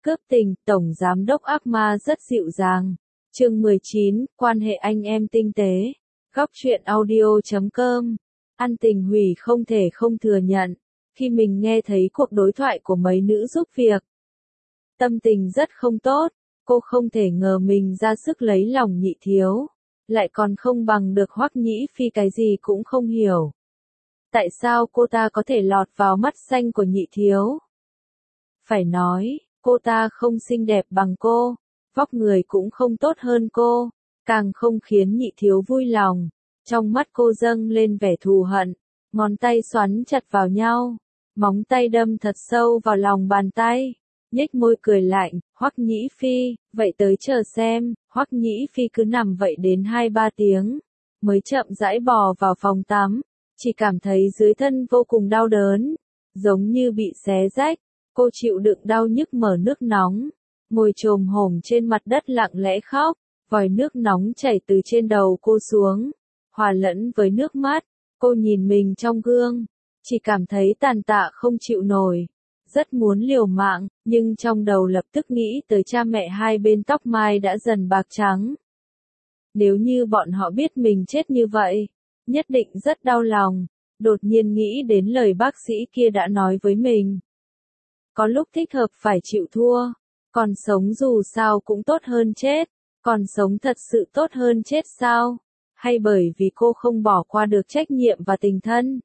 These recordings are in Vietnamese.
Cướp tình, Tổng Giám đốc ác ma rất dịu dàng. Chương 19, quan hệ anh em tinh tế. Góc truyện audio.com. An Tình Hủy không thể không thừa nhận, khi mình nghe thấy cuộc đối thoại của mấy nữ giúp việc. Tâm tình rất không tốt, cô không thể ngờ mình ra sức lấy lòng Nhị Thiếu, lại còn không bằng được Hoắc Nhĩ Phi cái gì cũng không hiểu. Tại sao cô ta có thể lọt vào mắt xanh của Nhị Thiếu? Phải nói, cô ta không xinh đẹp bằng cô, vóc người cũng không tốt hơn cô, càng không khiến Nhị Thiếu vui lòng. Trong mắt cô dâng lên vẻ thù hận, ngón tay xoắn chặt vào nhau, móng tay đâm thật sâu vào lòng bàn tay, nhếch môi cười lạnh, Hoắc Nhĩ Phi, vậy tới chờ xem. Hoắc Nhĩ Phi cứ nằm vậy đến 2-3 tiếng, mới chậm rãi bò vào phòng tắm, chỉ cảm thấy dưới thân vô cùng đau đớn, giống như bị xé rách. Cô chịu đựng đau nhức mở nước nóng, ngồi chồm hổm trên mặt đất lặng lẽ khóc, vòi nước nóng chảy từ trên đầu cô xuống, hòa lẫn với nước mắt. Cô nhìn mình trong gương, chỉ cảm thấy tàn tạ không chịu nổi, rất muốn liều mạng, nhưng trong đầu lập tức nghĩ tới cha mẹ hai bên tóc mai đã dần bạc trắng. Nếu như bọn họ biết mình chết như vậy, nhất định rất đau lòng. Đột nhiên nghĩ đến lời bác sĩ kia đã nói với mình. Có lúc thích hợp phải chịu thua, còn sống dù sao cũng tốt hơn chết, còn sống thật sự tốt hơn chết sao? Hay bởi vì cô không bỏ qua được trách nhiệm và tình thân?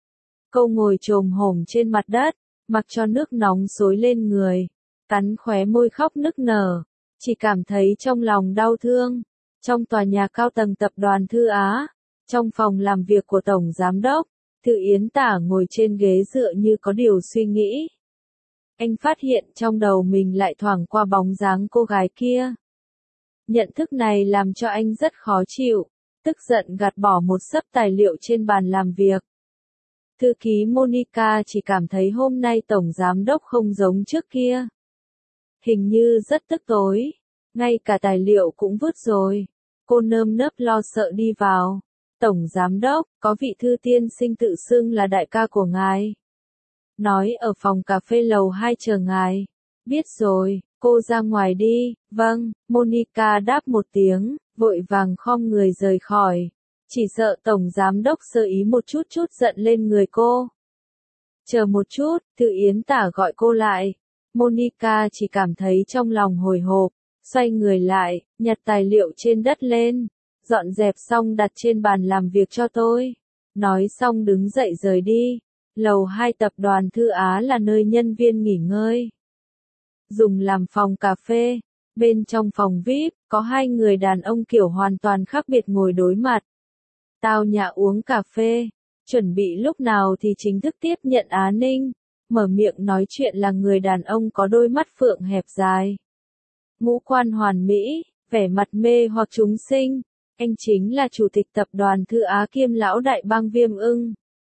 Cô ngồi chồm hổm trên mặt đất, mặc cho nước nóng xối lên người, cắn khóe môi khóc nức nở, chỉ cảm thấy trong lòng đau thương. Trong tòa nhà cao tầng tập đoàn Thư Á, trong phòng làm việc của Tổng Giám đốc, Thư Yến Tả ngồi trên ghế dựa như có điều suy nghĩ. Anh phát hiện trong đầu mình lại thoảng qua bóng dáng cô gái kia. Nhận thức này làm cho anh rất khó chịu, tức giận gạt bỏ một xấp tài liệu trên bàn làm việc. Thư ký Monica chỉ cảm thấy hôm nay Tổng Giám đốc không giống trước kia. Hình như rất tức tối, ngay cả tài liệu cũng vứt rồi. Cô nơm nớp lo sợ đi vào. Tổng Giám đốc, có vị Thư tiên sinh tự xưng là đại ca của ngài. Nói ở phòng cà phê lầu 2 chờ ngài. Biết rồi, cô ra ngoài đi. Vâng, Monica đáp một tiếng, vội vàng khom người rời khỏi. Chỉ sợ Tổng Giám đốc sơ ý một chút giận lên người cô. Chờ một chút, Thư Yến Tả gọi cô lại. Monica chỉ cảm thấy trong lòng hồi hộp, xoay người lại, nhặt tài liệu trên đất lên. Dọn dẹp xong đặt trên bàn làm việc cho tôi. Nói xong đứng dậy rời đi. Lầu 2 tập đoàn Thư Á là nơi nhân viên nghỉ ngơi, dùng làm phòng cà phê. Bên trong phòng VIP, có hai người đàn ông kiểu hoàn toàn khác biệt ngồi đối mặt. Tao nhã uống cà phê, chuẩn bị lúc nào thì chính thức tiếp nhận Á Ninh. Mở miệng nói chuyện là người đàn ông có đôi mắt phượng hẹp dài, ngũ quan hoàn mỹ, vẻ mặt mê hoặc chúng sinh. Anh chính là chủ tịch tập đoàn Thư Á kiêm lão đại bang Viêm Ưng,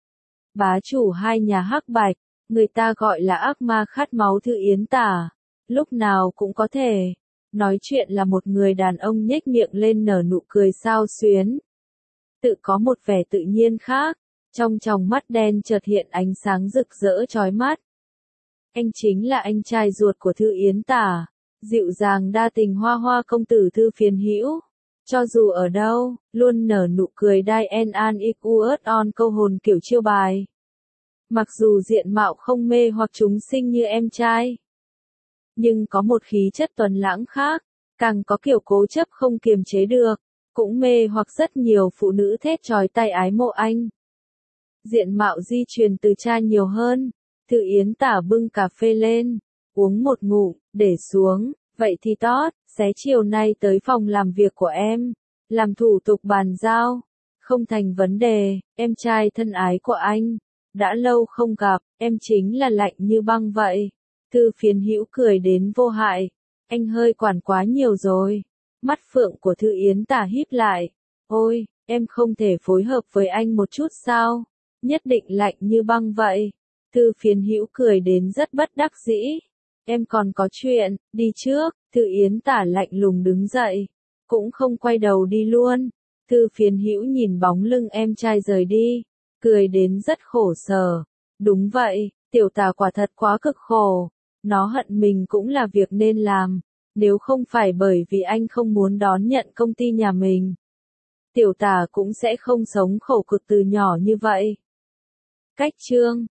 bá chủ hai nhà Hắc Bạch, người ta gọi là ác ma khát máu Thư Yến Tả. Lúc nào cũng có thể nói chuyện là một người đàn ông nhếch miệng lên nở nụ cười xao xuyến, tự có một vẻ tự nhiên khác, trong tròng mắt đen chợt hiện ánh sáng rực rỡ chói mắt. Anh chính là anh trai ruột của Thư Yến Tả, dịu dàng đa tình hoa hoa công tử Thư Phiền Hữu. Cho dù ở đâu, luôn nở nụ cười Diane An Equus on câu hồn kiểu chiêu bài. Mặc dù diện mạo không mê hoặc chúng sinh như em trai, nhưng có một khí chất tuấn lãng khác, càng có kiểu cố chấp không kiềm chế được, cũng mê hoặc rất nhiều phụ nữ thét chói tai ái mộ anh. Diện mạo di truyền từ cha nhiều hơn. Thư Yến Tả bưng cà phê lên, uống một ngụm, để xuống. Vậy thì tốt, xé chiều nay tới phòng làm việc của em, làm thủ tục bàn giao. Không thành vấn đề, em trai thân ái của anh. Đã lâu không gặp, em chính là lạnh như băng vậy. Thư Phiền Hữu cười đến vô hại. Anh hơi quản quá nhiều rồi. Mắt phượng của Thư Yến Tả híp lại. Ôi, em không thể phối hợp với anh một chút sao? Nhất định lạnh như băng vậy. Thư Phiền Hữu cười đến rất bất đắc dĩ. Em còn có chuyện, đi trước. Thư Yến Tả lạnh lùng đứng dậy, cũng không quay đầu đi luôn. Thư Phiền Hữu nhìn bóng lưng em trai rời đi, cười đến rất khổ sở. Đúng vậy, tiểu Tả quả thật quá cực khổ. Nó hận mình cũng là việc nên làm, nếu không phải bởi vì anh không muốn đón nhận công ty nhà mình. Tiểu Tả cũng sẽ không sống khổ cực từ nhỏ như vậy. Cách chương